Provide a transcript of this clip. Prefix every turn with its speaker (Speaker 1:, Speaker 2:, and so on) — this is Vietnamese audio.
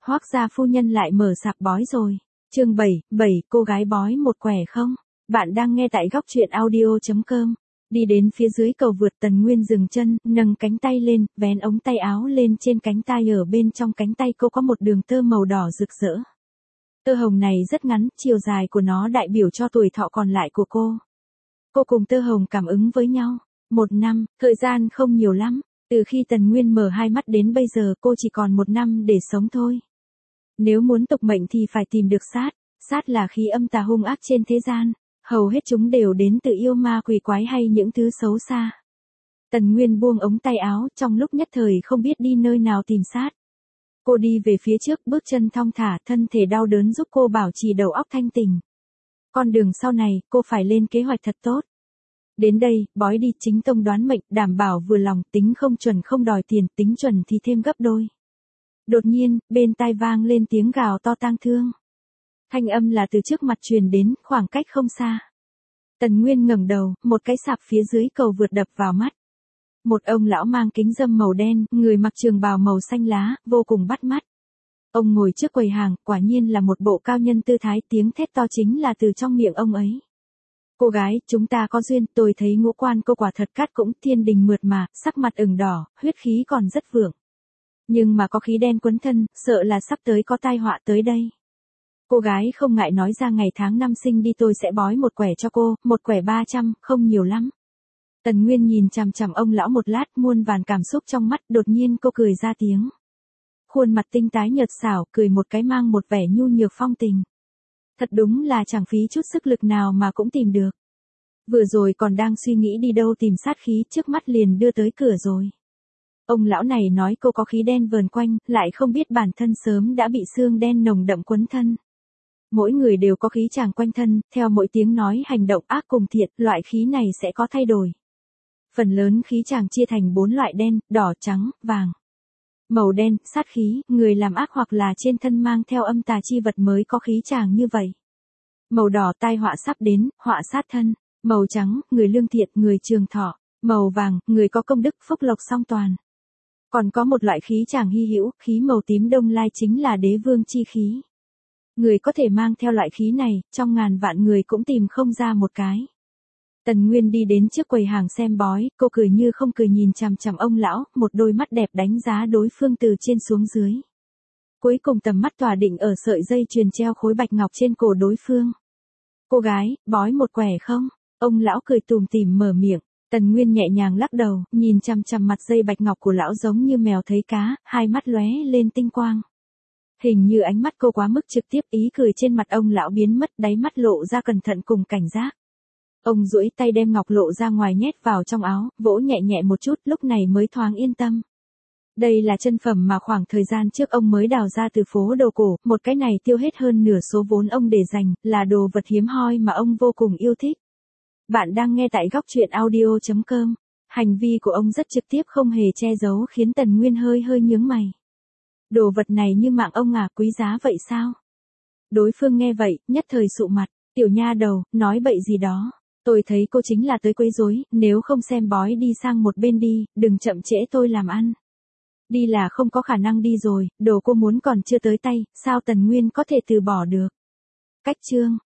Speaker 1: Hoác gia phu nhân lại mở sạp bói rồi. Chương 7, cô gái bói một quẻ không? Bạn đang nghe tại góc truyện audio.com. Đi đến phía dưới cầu vượt, Tần Nguyên dừng chân, nâng cánh tay lên, vén ống tay áo lên trên cánh tay. Ở bên trong cánh tay cô có một đường tơ màu đỏ rực rỡ. Tơ hồng này rất ngắn, chiều dài của nó đại biểu cho tuổi thọ còn lại của cô. Cô cùng tơ hồng cảm ứng với nhau. 1 năm, thời gian không nhiều lắm. Từ khi Tần Nguyên mở hai mắt đến bây giờ cô chỉ còn 1 năm để sống thôi. Nếu muốn tục mệnh thì phải tìm được sát. Sát là khí âm tà hung ác trên thế gian. Hầu hết chúng đều đến từ yêu ma quỷ quái hay những thứ xấu xa. Tần Nguyên buông ống tay áo, trong lúc nhất thời không biết đi nơi nào tìm sát. Cô đi về phía trước, bước chân thong thả, thân thể đau đớn giúp cô bảo trì đầu óc thanh tỉnh. Con đường sau này, cô phải lên kế hoạch thật tốt. Đến đây, bói đi chính tông đoán mệnh, đảm bảo vừa lòng, tính không chuẩn không đòi tiền, tính chuẩn thì thêm gấp đôi. Đột nhiên, bên tai vang lên tiếng gào to tang thương. Thanh âm là từ trước mặt truyền đến, khoảng cách không xa. Tần Nguyên ngẩng đầu, một cái sạp phía dưới cầu vượt đập vào mắt. Một ông lão mang kính râm màu đen, người mặc trường bào màu xanh lá, vô cùng bắt mắt. Ông ngồi trước quầy hàng, quả nhiên là một bộ cao nhân tư thái, tiếng thét to chính là từ trong miệng ông ấy. Cô gái, chúng ta có duyên, tôi thấy ngũ quan cô quả thật cát cũng thiên đình mượt mà, sắc mặt ửng đỏ, huyết khí còn rất vượng. Nhưng mà có khí đen quấn thân, sợ là sắp tới có tai họa tới đây. Cô gái không ngại nói ra ngày tháng năm sinh đi, tôi sẽ bói một quẻ cho cô, một quẻ 300, không nhiều lắm. Tần Nguyên nhìn chằm chằm ông lão một lát, muôn vàn cảm xúc trong mắt, đột nhiên cô cười ra tiếng. Khuôn mặt tinh tái nhợt xảo, cười một cái mang một vẻ nhu nhược phong tình. Thật đúng là chẳng phí chút sức lực nào mà cũng tìm được. Vừa rồi còn đang suy nghĩ đi đâu tìm sát khí, trước mắt liền đưa tới cửa rồi. Ông lão này nói cô có khí đen vờn quanh, lại không biết bản thân sớm đã bị xương đen nồng đậm quấn thân. Mỗi người đều có khí chàng quanh thân, theo mỗi tiếng nói hành động ác cùng thiện, loại khí này sẽ có thay đổi. Phần lớn khí chàng chia thành 4 loại: đen, đỏ, trắng, vàng. Màu đen, sát khí, người làm ác hoặc là trên thân mang theo âm tà chi vật mới có khí chàng như vậy. Màu đỏ, tai họa sắp đến, họa sát thân. Màu trắng, người lương thiện, người trường thọ. Màu vàng, người có công đức, phúc lộc song toàn. Còn có một loại khí chàng hy hữu, khí màu tím đông lai, chính là đế vương chi khí. Người có thể mang theo loại khí này, trong ngàn vạn người cũng tìm không ra một cái. Tần Nguyên đi đến trước quầy hàng xem bói, cô cười như không cười nhìn chằm chằm ông lão, một đôi mắt đẹp đánh giá đối phương từ trên xuống dưới. Cuối cùng tầm mắt tỏa định ở sợi dây chuyền treo khối bạch ngọc trên cổ đối phương. Cô gái, bói một quẻ không? Ông lão cười tủm tỉm mở miệng. Tần Nguyên nhẹ nhàng lắc đầu, nhìn chằm chằm mặt dây bạch ngọc của lão giống như mèo thấy cá, hai mắt lóe lên tinh quang. Hình như ánh mắt cô quá mức trực tiếp, ý cười trên mặt ông lão biến mất, đáy mắt lộ ra cẩn thận cùng cảnh giác. Ông duỗi tay đem ngọc lộ ra ngoài nhét vào trong áo, vỗ nhẹ nhẹ một chút, lúc này mới thoáng yên tâm. Đây là chân phẩm mà khoảng thời gian trước ông mới đào ra từ phố đồ cổ, một cái này tiêu hết hơn nửa số vốn ông để dành, là đồ vật hiếm hoi mà ông vô cùng yêu thích. Bạn đang nghe tại góc truyện audio.com. Hành vi của ông rất trực tiếp, không hề che giấu, khiến Tần Nguyên hơi nhướng mày. Đồ vật này như mạng ông à, quý giá vậy sao? Đối phương nghe vậy, nhất thời sụ mặt. Tiểu nha đầu, nói bậy gì đó. Tôi thấy cô chính là tới quấy rối, nếu không xem bói đi sang một bên đi, đừng chậm trễ tôi làm ăn. Đi là không có khả năng đi rồi, đồ cô muốn còn chưa tới tay, sao Tần Nguyên có thể từ bỏ được? Cách chương.